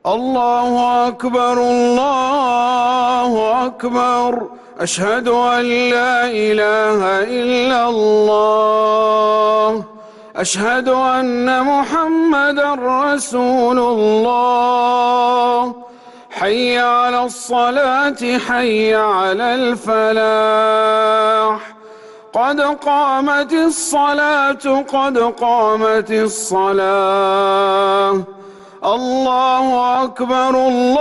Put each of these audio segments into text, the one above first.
الله أكبر الله أكبر. أشهد أن لا إله إلا الله. أشهد أن محمدًا رسول الله. حي على الصلاة حي على الفلاح. قد قامت الصلاة قد قامت الصلاة. الله أكبر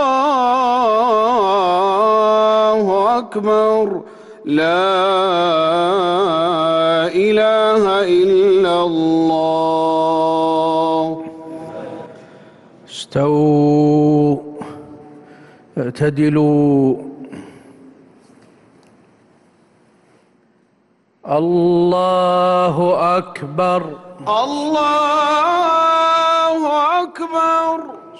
الله أكبر. لا إله إلا الله. استووا اعتدلوا. الله أكبر الله أكبر.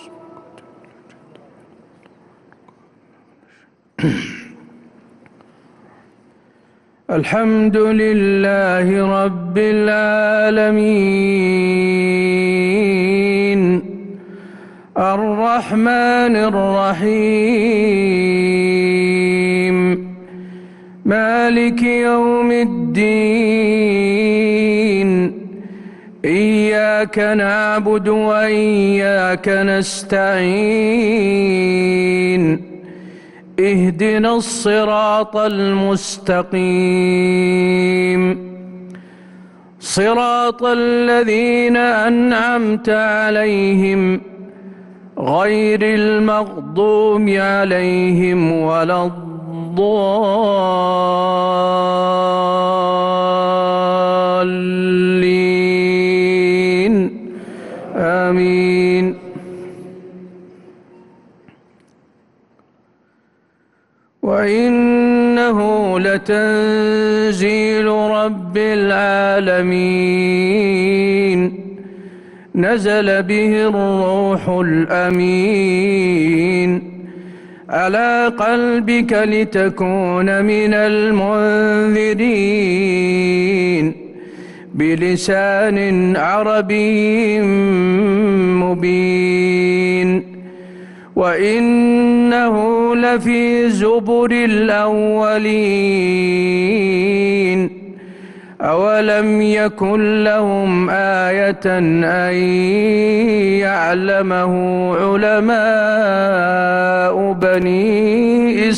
الحمد لله رب العالمين الرحمن الرحيم مالك يوم الدين. إياك نعبد وإياك نستعين. اهدنا الصراط المستقيم صراط الذين أنعمت عليهم غير المغضوب عليهم ولا الضالين. آمين. وإنه لتنزيل رب العالمين نزل به الروح الأمين على قلبك لتكون من المنذرين بلسان عربي مبين. وإنه لفي زبر الأولين. أولم يكن لهم آية أن يعلمه علماء بني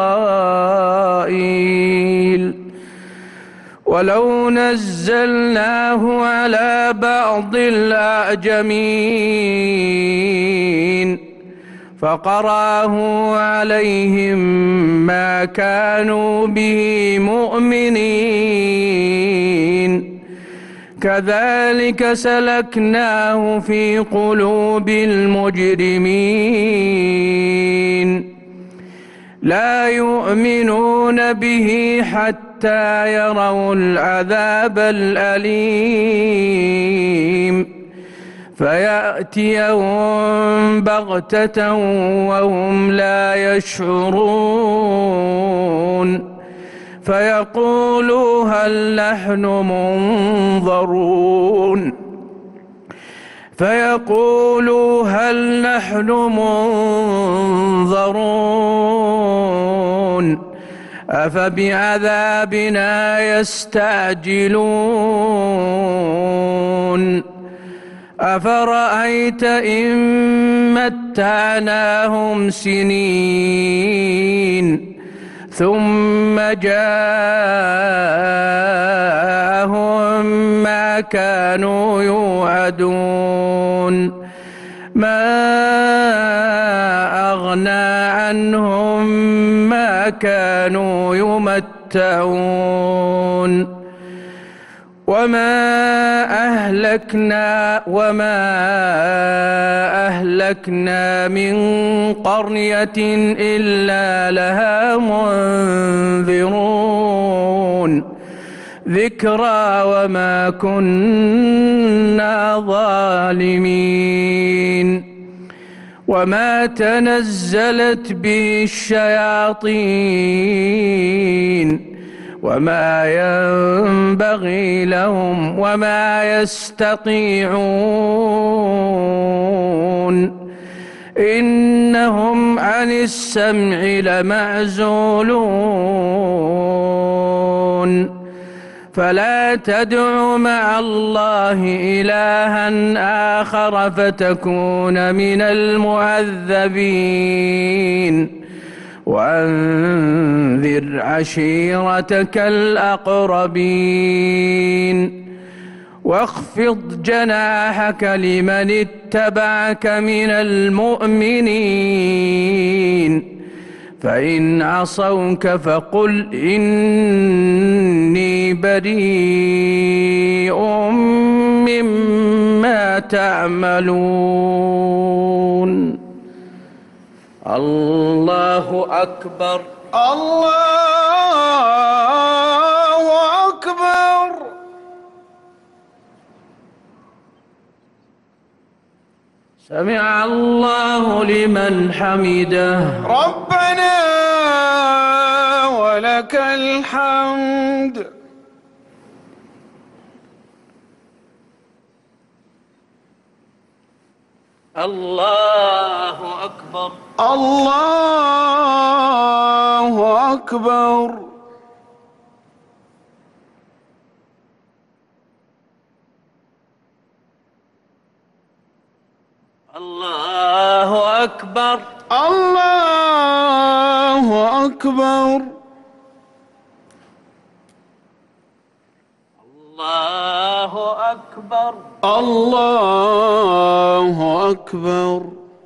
إسرائيل. ولو نزلناه على بعض الأعجمين فقرأه عليهم ما كانوا به مؤمنين. كذلك سلكناه في قلوب المجرمين. لا يؤمنون به حتى يروا العذاب الأليم فيأتيهم بغتة وهم لا يشعرون فيقولوا هل نحن منظرون أفبعذابنا يستعجلون. أفرأيت إن متعناهم سنين ثم جاءهم ما كانوا يوعدون ما أغنى عنهم ما كانوا يمتعون. وما أهلكنا من قرية إلا لها منذرون ذكرى وما كنا ظالمين. وما تنزلت به الشياطين وما ينبغي لهم وما يستطيعون إنهم عن السمع لمعزولون فلا تدع مع الله إلها آخر فتكون من المعذبين وأنذر عشيرتك الأقربين واخفض جناحك لمن اتبعك من المؤمنين فإن عصوك فقل إني بريء مما تعملون. الله أكبر. الله أكبر. سمع الله لمن حمده. ربنا ولك الحمد. الله أكبر. الله أكبر. الله أكبر. الله أكبر. الله أكبر. الله أكبر.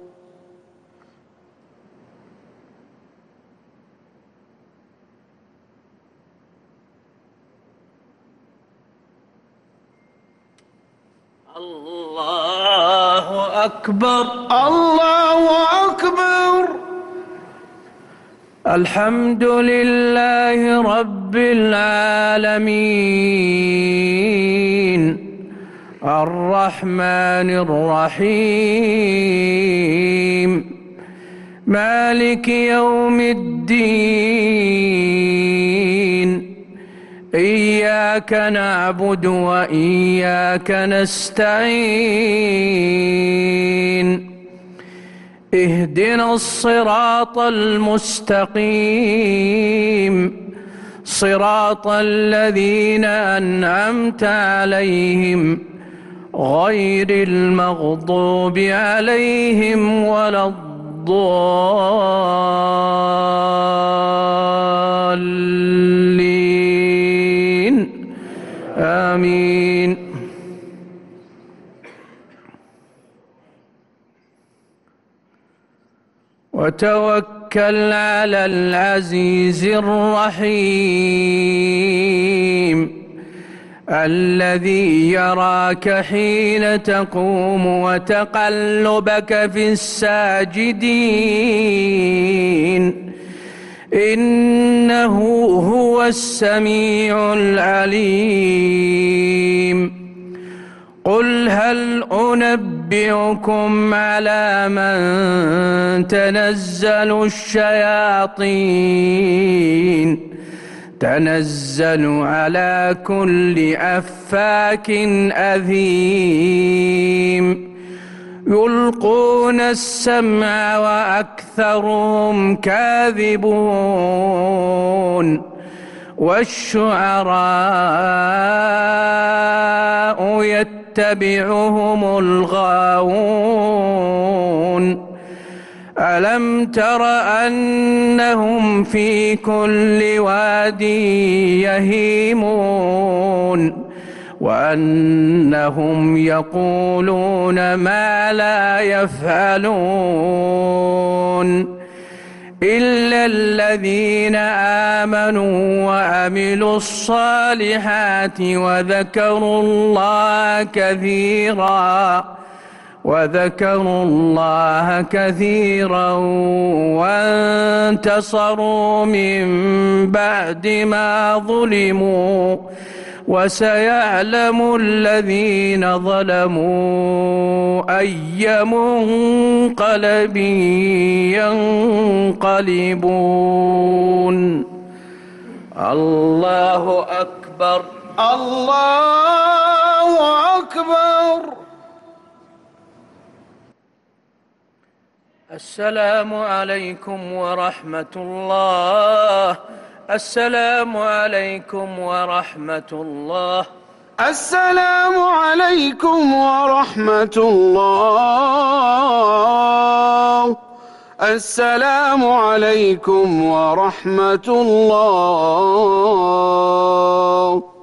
الله أكبر. الله أكبر. الحمد لله رب العالمين الرحمن الرحيم مالك يوم الدين إياك نعبد وإياك نستعين اهدنا الصراط المستقيم صراط الذين أنعمت عليهم غير المغضوب عليهم ولا الضالين آمين. وتوكل على العزيز الرحيم الذي يراك حين تقوم وتقلبك في الساجدين إنه هو السميع العليم. قل هل أنبئكم على من تنزل الشياطين تنزل على كل أفاك أثيم يلقون السمع وأكثرهم كاذبون والشعراء يتبعهم الغاوون ألم تر أنهم في كل واد يهيمون وأنهم يقولون ما لا يفعلون إلا الذين آمنوا وعملوا الصالحات وذكروا الله كثيرا وانتصروا من بعد ما ظلموا وسيعلم الذين ظلموا أي منقلب ينقلبون. الله أكبر. الله أكبر. السلام عليكم ورحمة الله. السلام عليكم ورحمة الله. السلام عليكم ورحمة الله. السلام عليكم ورحمة الله.